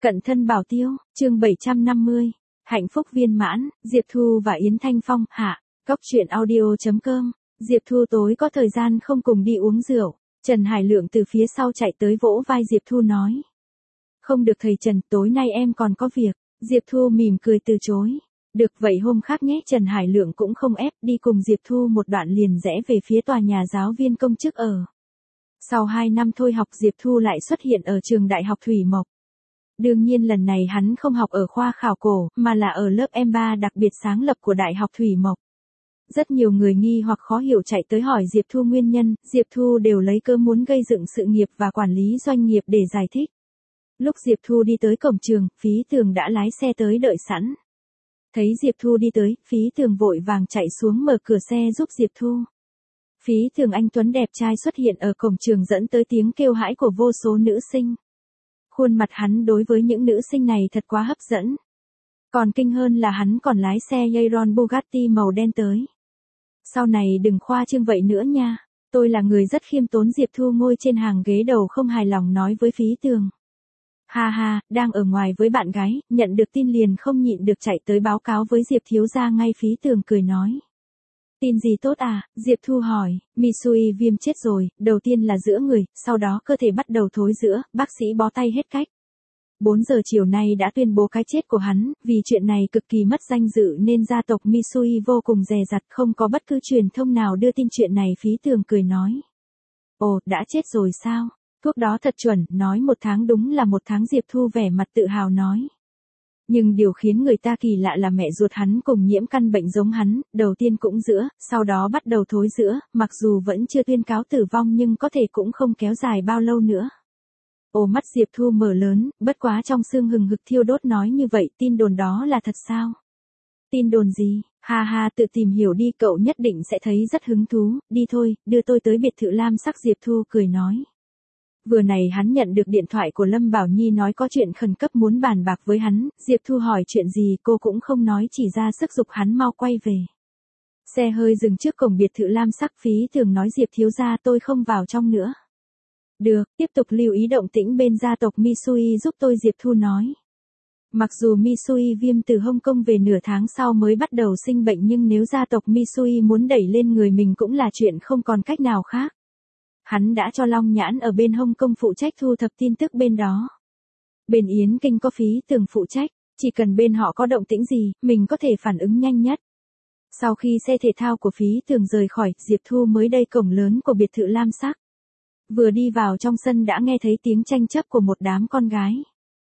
Cận thân bảo tiêu, chương 750. Hạnh phúc viên mãn, Diệp Thu và Yến Thanh Phong, hạ. Cóc truyện audio.com. Diệp Thu tối có thời gian không cùng đi uống rượu. Trần Hải Lượng từ phía sau chạy tới vỗ vai Diệp Thu nói. Không được thầy Trần, tối nay em còn có việc. Diệp Thu mỉm cười từ chối. Được vậy hôm khác nhé. Trần Hải Lượng cũng không ép, đi cùng Diệp Thu một đoạn liền rẽ về phía tòa nhà giáo viên công chức ở. Sau 2 năm thôi học, Diệp Thu lại xuất hiện ở trường Đại học Thủy Mộc. Đương nhiên lần này hắn không học ở khoa khảo cổ, mà là ở lớp M3 đặc biệt sáng lập của Đại học Thủy Mộc. Rất nhiều người nghi hoặc khó hiểu chạy tới hỏi Diệp Thu nguyên nhân, Diệp Thu đều lấy cớ muốn gây dựng sự nghiệp và quản lý doanh nghiệp để giải thích. Lúc Diệp Thu đi tới cổng trường, Phí Tường đã lái xe tới đợi sẵn. Thấy Diệp Thu đi tới, Phí Tường vội vàng chạy xuống mở cửa xe giúp Diệp Thu. Phí Tường anh tuấn đẹp trai xuất hiện ở cổng trường dẫn tới tiếng kêu hãi của vô số nữ sinh. Khuôn mặt hắn đối với những nữ sinh này thật quá hấp dẫn. Còn kinh hơn là hắn còn lái xe Veyron Bugatti màu đen tới. Sau này đừng khoa trương vậy nữa nha. Tôi là người rất khiêm tốn. Diệp Thu ngồi trên hàng ghế đầu không hài lòng nói với Phí Tường. Ha ha, đang ở ngoài với bạn gái, nhận được tin liền không nhịn được chạy tới báo cáo với Diệp thiếu gia ngay. Phí Tường cười nói. Tin gì tốt à? Diệp Thu hỏi. Misui viêm chết rồi, đầu tiên là giữa người, sau đó cơ thể bắt đầu thối rữa, bác sĩ bó tay hết cách. 4 giờ chiều nay đã tuyên bố cái chết của hắn, vì chuyện này cực kỳ mất danh dự nên gia tộc Misui vô cùng dè dặt, không có bất cứ truyền thông nào đưa tin chuyện này. Phí Tường cười nói. Ồ, đã chết rồi sao? Thuốc đó thật chuẩn, nói 1 tháng đúng là 1 tháng. Diệp Thu vẻ mặt tự hào nói. Nhưng điều khiến người ta kỳ lạ là mẹ ruột hắn cùng nhiễm căn bệnh giống hắn, đầu tiên cũng giữa, sau đó bắt đầu thối rữa, mặc dù vẫn chưa tuyên cáo tử vong nhưng có thể cũng không kéo dài bao lâu nữa. Ồ, mắt Diệp Thu mở lớn, bất quá trong xương hừng hực thiêu đốt nói như vậy, tin đồn đó là thật sao? Tin đồn gì? Ha ha, tự tìm hiểu đi, cậu nhất định sẽ thấy rất hứng thú, đi thôi, đưa tôi tới biệt thự lam sắc. Diệp Thu cười nói. Vừa này hắn nhận được điện thoại của Lâm Bảo Nhi nói có chuyện khẩn cấp muốn bàn bạc với hắn. Diệp Thu hỏi chuyện gì cô cũng không nói, chỉ ra sức giục hắn mau quay về. Xe hơi dừng trước cổng biệt thự lam sắc. Phí Tường nói. Diệp thiếu gia, tôi không vào trong nữa. Được, tiếp tục lưu ý động tĩnh bên gia tộc Misui giúp tôi. Diệp Thu nói. Mặc dù Misui viêm từ Hồng Kông về nửa tháng sau mới bắt đầu sinh bệnh nhưng nếu gia tộc Misui muốn đẩy lên người mình cũng là chuyện không còn cách nào khác. Hắn đã cho Long Nhãn ở bên Hồng Kông phụ trách thu thập tin tức bên đó. Bên Yến Kinh có Phí Tường phụ trách, chỉ cần bên họ có động tĩnh gì, mình có thể phản ứng nhanh nhất. Sau khi xe thể thao của Phí Tường rời khỏi, Diệp Thu mới đây cổng lớn của biệt thự lam sắc. Vừa đi vào trong sân đã nghe thấy tiếng tranh chấp của một đám con gái.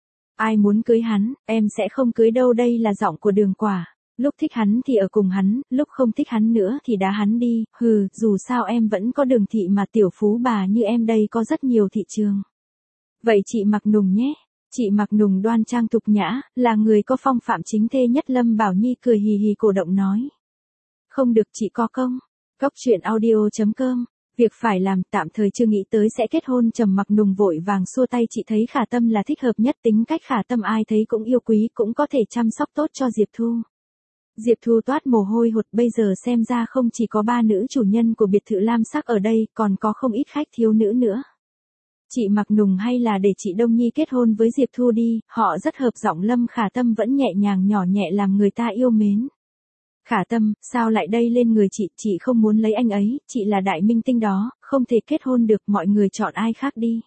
Ai muốn cưới hắn, em sẽ không cưới đâu. Đây là giọng của Đường Quả. Lúc thích hắn thì ở cùng hắn, lúc không thích hắn nữa thì đá hắn đi. Hừ, dù sao em vẫn có Đường thị mà, tiểu phú bà như em đây có rất nhiều thị trường. Vậy chị Mặc Nùng nhé. Chị Mặc Nùng đoan trang tục nhã, là người có phong phạm chính thê nhất. Lâm Bảo Nhi cười hì hì cổ động nói. Không được, chị có công. Cóc truyện audio.com. Việc phải làm, tạm thời chưa nghĩ tới sẽ kết hôn. Trầm Mặc Nùng vội vàng xua tay. Chị thấy Khả Tâm là thích hợp nhất, tính cách Khả Tâm ai thấy cũng yêu quý, cũng có thể chăm sóc tốt cho Diệp Thu. Diệp Thu toát mồ hôi hột, bây giờ xem ra không chỉ có 3 nữ chủ nhân của biệt thự lam sắc ở đây, còn có không ít khách thiếu nữ nữa. Chị Mặc Nùng hay là để chị Đông Nhi kết hôn với Diệp Thu đi, họ rất hợp giọng. Lâm Khả Tâm vẫn nhẹ nhàng nhỏ nhẹ làm người ta yêu mến. Khả Tâm, sao lại đây lên người chị không muốn lấy anh ấy, chị là đại minh tinh đó, không thể kết hôn được, mọi người chọn ai khác đi.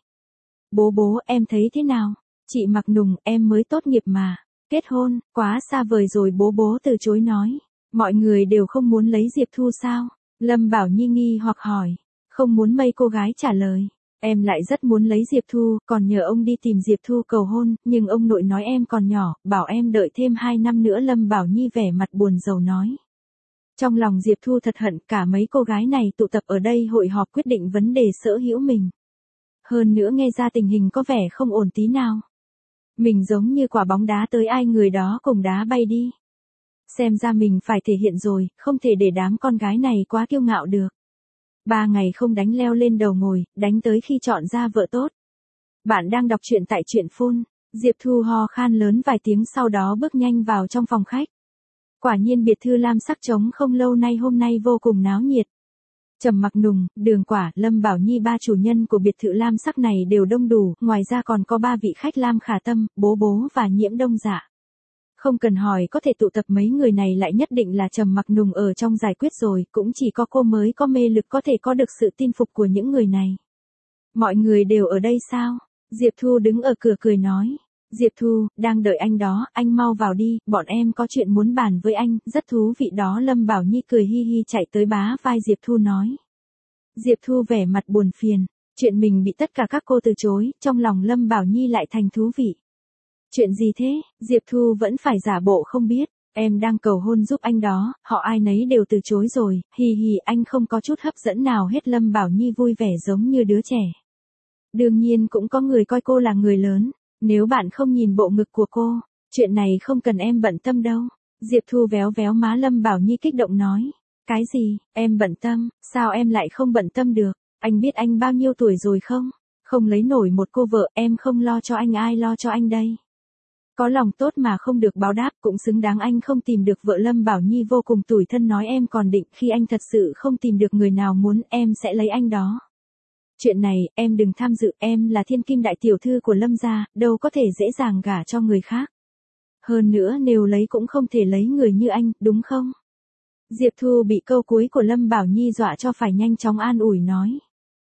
Bố, em thấy thế nào? Chị Mặc Nùng, em mới tốt nghiệp mà. Kết hôn, quá xa vời rồi. Bố từ chối nói. Mọi người đều không muốn lấy Diệp Thu sao? Lâm Bảo Nhi nghi hoặc hỏi. Không muốn. Mấy cô gái trả lời. Em lại rất muốn lấy Diệp Thu, còn nhờ ông đi tìm Diệp Thu cầu hôn, nhưng ông nội nói em còn nhỏ, bảo em đợi thêm 2 năm nữa. Lâm Bảo Nhi vẻ mặt buồn rầu nói. Trong lòng Diệp Thu thật hận, cả mấy cô gái này tụ tập ở đây hội họp quyết định vấn đề sở hữu mình. Hơn nữa nghe ra tình hình có vẻ không ổn tí nào. Mình giống như quả bóng đá tới ai người đó cùng đá bay đi. Xem ra mình phải thể hiện rồi, không thể để đám con gái này quá kiêu ngạo được. 3 ngày không đánh leo lên đầu ngồi, đánh tới khi chọn ra vợ tốt. Bạn đang đọc truyện tại truyện phun. Diệp Thu ho khan lớn vài tiếng sau đó bước nhanh vào trong phòng khách. Quả nhiên biệt thự lam sắc trống không lâu nay hôm nay vô cùng náo nhiệt. Trầm Mặc Nùng, Đường Quả, Lâm Bảo Nhi ba chủ nhân của biệt thự lam sắc này đều đông đủ, ngoài ra còn có ba vị khách Lam Khả Tâm, Bố Bố và Nhiễm Đông Dạ. Không cần hỏi có thể tụ tập mấy người này lại nhất định là Trầm Mặc Nùng ở trong giải quyết rồi, cũng chỉ có cô mới có mê lực có thể có được sự tin phục của những người này. Mọi người đều ở đây sao? Diệp Thu đứng ở cửa cười nói. Diệp Thu, đang đợi anh đó, anh mau vào đi, bọn em có chuyện muốn bàn với anh, rất thú vị đó. Lâm Bảo Nhi cười hi hi chạy tới bá vai Diệp Thu nói. Diệp Thu vẻ mặt buồn phiền, chuyện mình bị tất cả các cô từ chối, trong lòng Lâm Bảo Nhi lại thành thú vị. Chuyện gì thế? Diệp Thu vẫn phải giả bộ không biết, em đang cầu hôn giúp anh đó, họ ai nấy đều từ chối rồi, hi hi anh không có chút hấp dẫn nào hết. Lâm Bảo Nhi vui vẻ giống như đứa trẻ. Đương nhiên cũng có người coi cô là người lớn. Nếu bạn không nhìn bộ ngực của cô, chuyện này không cần em bận tâm đâu. Diệp Thu véo véo má Lâm Bảo Nhi kích động nói. Cái gì, em bận tâm, sao em lại không bận tâm được? Anh biết anh bao nhiêu tuổi rồi không? Không lấy nổi một cô vợ, em không lo cho anh ai lo cho anh đây? Có lòng tốt mà không được báo đáp cũng xứng đáng anh không tìm được vợ. Lâm Bảo Nhi vô cùng tủi thân nói em còn định khi anh thật sự không tìm được người nào muốn em sẽ lấy anh đó. Chuyện này, em đừng tham dự, em là thiên kim đại tiểu thư của Lâm gia, đâu có thể dễ dàng gả cho người khác. Hơn nữa nếu lấy cũng không thể lấy người như anh, đúng không? Diệp Thu bị câu cuối của Lâm Bảo Nhi dọa cho phải nhanh chóng an ủi nói.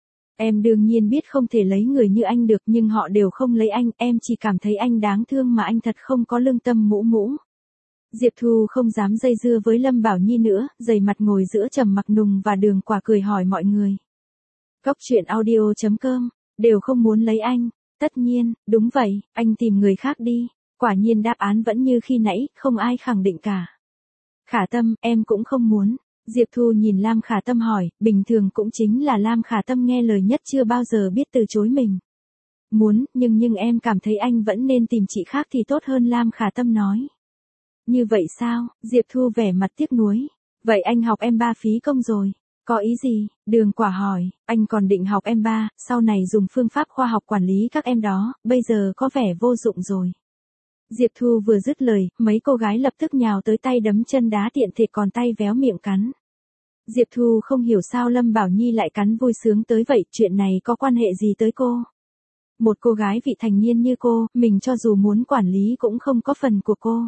Em đương nhiên biết không thể lấy người như anh được nhưng họ đều không lấy anh, em chỉ cảm thấy anh đáng thương mà anh thật không có lương tâm mũ mũ. Diệp Thu không dám dây dưa với Lâm Bảo Nhi nữa, dày mặt ngồi giữa Trầm Mặc Nùng và Đường Quả cười hỏi mọi người. Cóc truyện audio.com, đều không muốn lấy anh. Tất nhiên, đúng vậy, anh tìm người khác đi. Quả nhiên đáp án vẫn như khi nãy, không ai khẳng định cả. Khả Tâm, em cũng không muốn. Diệp Thu nhìn Lam Khả Tâm hỏi, bình thường cũng chính là Lam Khả Tâm nghe lời nhất chưa bao giờ biết từ chối mình. Muốn, nhưng em cảm thấy anh vẫn nên tìm chị khác thì tốt hơn. Lam Khả Tâm nói. Như vậy sao? Diệp Thu vẻ mặt tiếc nuối. Vậy anh học M3 phí công rồi. Có ý gì? Đường Quả hỏi, anh còn định học M3, sau này dùng phương pháp khoa học quản lý các em đó, bây giờ có vẻ vô dụng rồi. Diệp Thu vừa dứt lời, mấy cô gái lập tức nhào tới tay đấm chân đá tiện thể còn tay véo miệng cắn. Diệp Thu không hiểu sao Lâm Bảo Nhi lại cắn vui sướng tới vậy, chuyện này có quan hệ gì tới cô? Một cô gái vị thành niên như cô, mình cho dù muốn quản lý cũng không có phần của cô.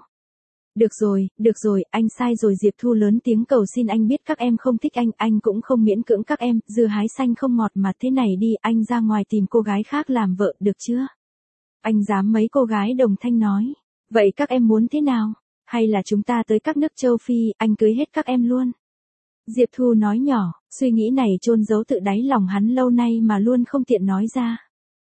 Được rồi, anh sai rồi. Diệp Thu lớn tiếng cầu xin anh biết các em không thích anh cũng không miễn cưỡng các em, dưa hái xanh không ngọt mà thế này đi, anh ra ngoài tìm cô gái khác làm vợ, được chưa? Anh dám. Mấy cô gái đồng thanh nói. Vậy các em muốn thế nào? Hay là chúng ta tới các nước châu Phi, anh cưới hết các em luôn? Diệp Thu nói nhỏ, suy nghĩ này chôn giấu tự đáy lòng hắn lâu nay mà luôn không tiện nói ra.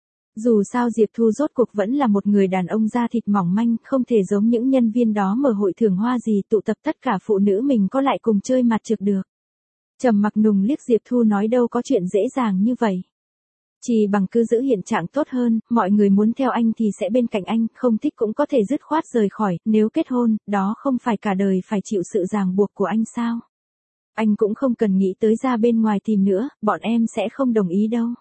Dù sao Diệp Thu rốt cuộc vẫn là một người đàn ông da thịt mỏng manh, không thể giống những nhân viên đó mở hội thưởng hoa gì tụ tập tất cả phụ nữ mình có lại cùng chơi mặt trược được. Trầm Mặc Nùng liếc Diệp Thu nói đâu có chuyện dễ dàng như vậy. Chỉ bằng cứ giữ hiện trạng tốt hơn, mọi người muốn theo anh thì sẽ bên cạnh anh, không thích cũng có thể dứt khoát rời khỏi, nếu kết hôn, đó không phải cả đời phải chịu sự ràng buộc của anh sao? Anh cũng không cần nghĩ tới ra bên ngoài tìm nữa, bọn em sẽ không đồng ý đâu.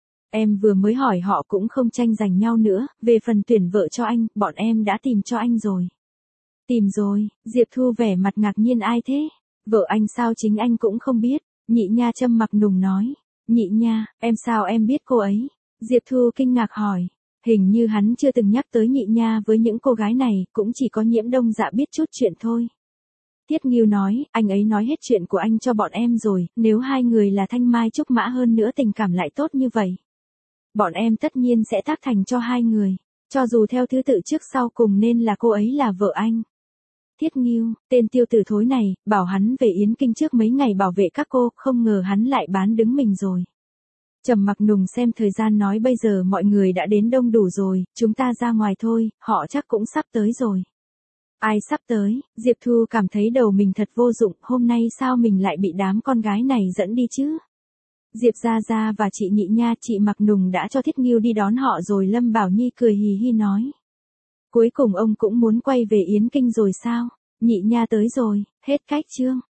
Em vừa mới hỏi họ cũng không tranh giành nhau nữa, về phần tuyển vợ cho anh, bọn em đã tìm cho anh rồi. Tìm rồi? Diệp Thu vẻ mặt ngạc nhiên. Ai thế? Vợ anh sao chính anh cũng không biết? Nhị Nha. Trầm Mặc Nùng nói. Nhị Nha, em sao em biết cô ấy? Diệp Thu kinh ngạc hỏi. Hình như hắn chưa từng nhắc tới Nhị Nha với những cô gái này, cũng chỉ có Nhiễm Đông Dạ biết chút chuyện thôi. Thiết Ngưu nói, anh ấy nói hết chuyện của anh cho bọn em rồi, nếu hai người là thanh mai trúc mã hơn nữa tình cảm lại tốt như vậy. Bọn em tất nhiên sẽ tác thành cho hai người, cho dù theo thứ tự trước sau cùng nên là cô ấy là vợ anh. Thiết Ngưu, tên tiêu tử thối này, bảo hắn về Yến Kinh trước mấy ngày bảo vệ các cô, không ngờ hắn lại bán đứng mình rồi. Trầm Mặc Nùng xem thời gian nói bây giờ mọi người đã đến đông đủ rồi, chúng ta ra ngoài thôi, họ chắc cũng sắp tới rồi. Ai sắp tới? Diệp Thu cảm thấy đầu mình thật vô dụng, hôm nay sao mình lại bị đám con gái này dẫn đi chứ? Diệp Gia Gia và chị Nhị Nha, chị Mặc Nùng đã cho Thiết Ngưu đi đón họ rồi. Lâm Bảo Nhi cười hì hì nói. Cuối cùng ông cũng muốn quay về Yến Kinh rồi sao? Nhị Nha tới rồi, hết cách chương.